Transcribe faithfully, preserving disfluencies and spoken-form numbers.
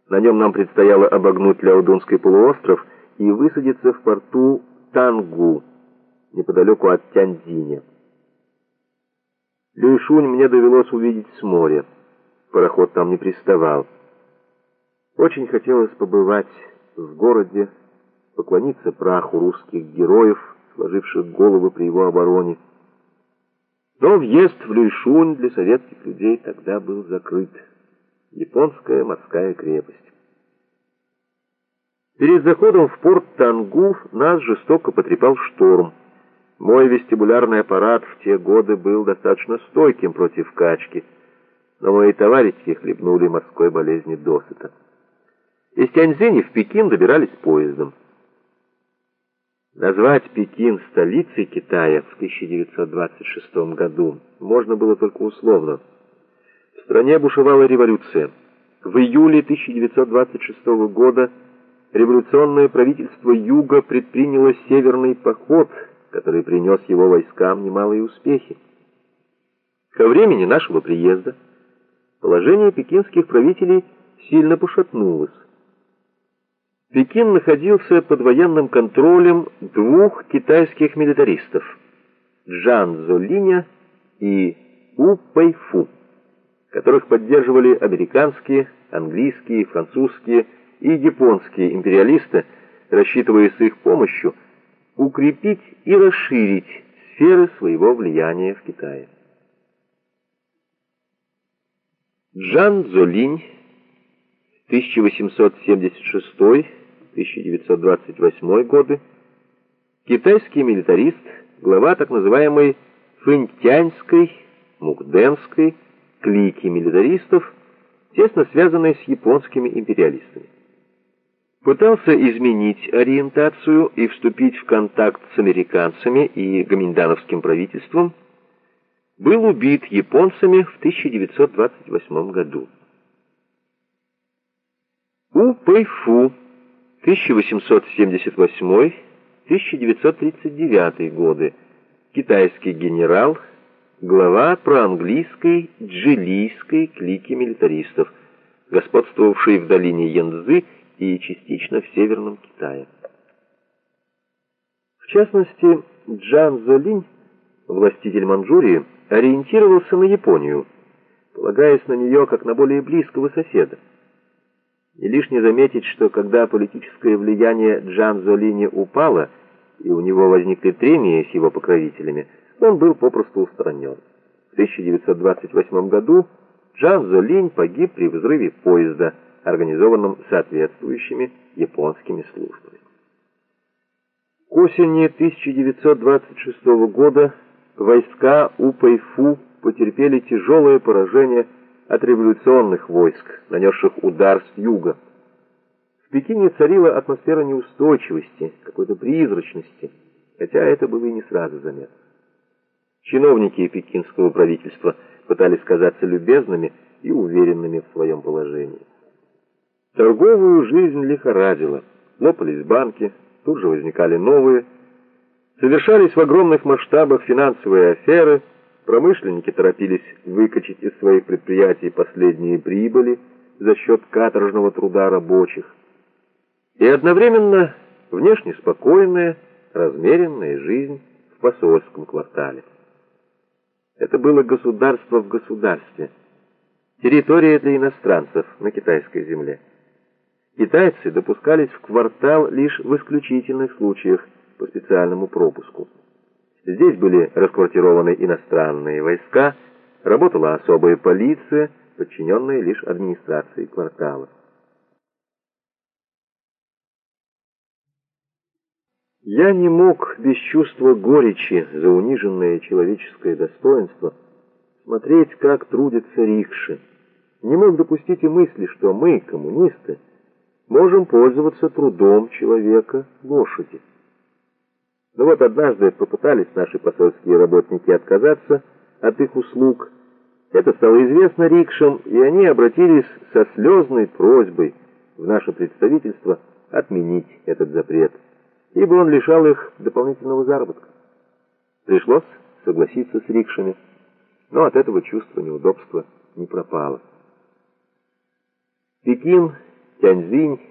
На нем нам предстояло обогнуть Ляодунский полуостров и высадиться в порту Тангу, неподалеку от Тяньцзиня. Люйшунь мне довелось увидеть с моря. Пароход там не приставал. Очень хотелось побывать в городе, поклониться праху русских героев, сложивших головы при его обороне. Но въезд в Люйшунь для советских людей тогда был закрыт. Японская морская крепость. Перед заходом в порт Тангу нас жестоко потрепал шторм. Мой вестибулярный аппарат в те годы был достаточно стойким против качки, но мои товарищи хлебнули морской болезни досыта. Из Тяньцзиня в Пекин добирались поездом. Назвать Пекин столицей Китая в тысяча девятьсот двадцать шестом году можно было только условно. В стране бушевала революция. В июле тысяча девятьсот двадцать шестого года революционное правительство Юга предприняло северный поход, который принес его войскам немалые успехи. Ко времени нашего приезда положение пекинских правителей сильно пошатнулось. Пекин находился под военным контролем двух китайских милитаристов — Чжан Цзолиня и У Пэйфу, которых поддерживали американские, английские, французские и японские империалисты, рассчитывая с их помощью укрепить и расширить сферы своего влияния в Китае. Чжан Цзолинь, тысяча восемьсот семьдесят шестой — тысяча девятьсот двадцать восьмой годы, китайский милитарист, глава так называемой Фэнтяньской, Мукденской клики милитаристов, тесно связанной с японскими империалистами. Пытался изменить ориентацию и вступить в контакт с американцами и гоминдановским правительством, был убит японцами в тысяча девятьсот двадцать восьмом году. У Пэйфу, тысяча восемьсот семьдесят восьмой — тысяча девятьсот тридцать девятый годы, китайский генерал, глава проанглийской джилийской клики милитаристов, господствовавшей в долине Янцзы и частично в Северном Китае. В частности, Чжан Цзолинь, властитель Манчжурии, ориентировался на Японию, полагаясь на нее как на более близкого соседа. Не лишне заметить, что когда политическое влияние Чжан Цзолиня упало, и у него возникли трения с его покровителями, он был попросту устранен. В тысяча девятьсот двадцать восьмом году Чжан Цзолинь погиб при взрыве поезда, организованном соответствующими японскими службами. К осени тысяча девятьсот двадцать шестого года войска У Пэйфу потерпели тяжелое поражение от революционных войск, нанесших удар с юга. В Пекине царила атмосфера неустойчивости, какой-то призрачности, хотя это было и не сразу заметно. Чиновники пекинского правительства пытались казаться любезными и уверенными в своем положении. Торговую жизнь лихорадила, лопались банки, тут же возникали новые, совершались в огромных масштабах финансовые аферы, промышленники торопились выкачать из своих предприятий последние прибыли за счет каторжного труда рабочих. И одновременно внешне спокойная, размеренная жизнь в посольском квартале. Это было государство в государстве, территория для иностранцев на китайской земле. Китайцы допускались в квартал лишь в исключительных случаях по специальному пропуску. Здесь были расквартированы иностранные войска, работала особая полиция, подчиненная лишь администрации квартала. Я не мог без чувства горечи за униженное человеческое достоинство смотреть, как трудятся рикши. Не мог допустить и мысли, что мы, коммунисты, можем пользоваться трудом человека, лошади. Но вот однажды попытались наши посольские работники отказаться от их услуг. Это стало известно рикшам, и они обратились со слезной просьбой в наше представительство отменить этот запрет, ибо он лишал их дополнительного заработка. Пришлось согласиться с рикшами, но от этого чувство неудобства не пропало. Пекин Тяньцзинь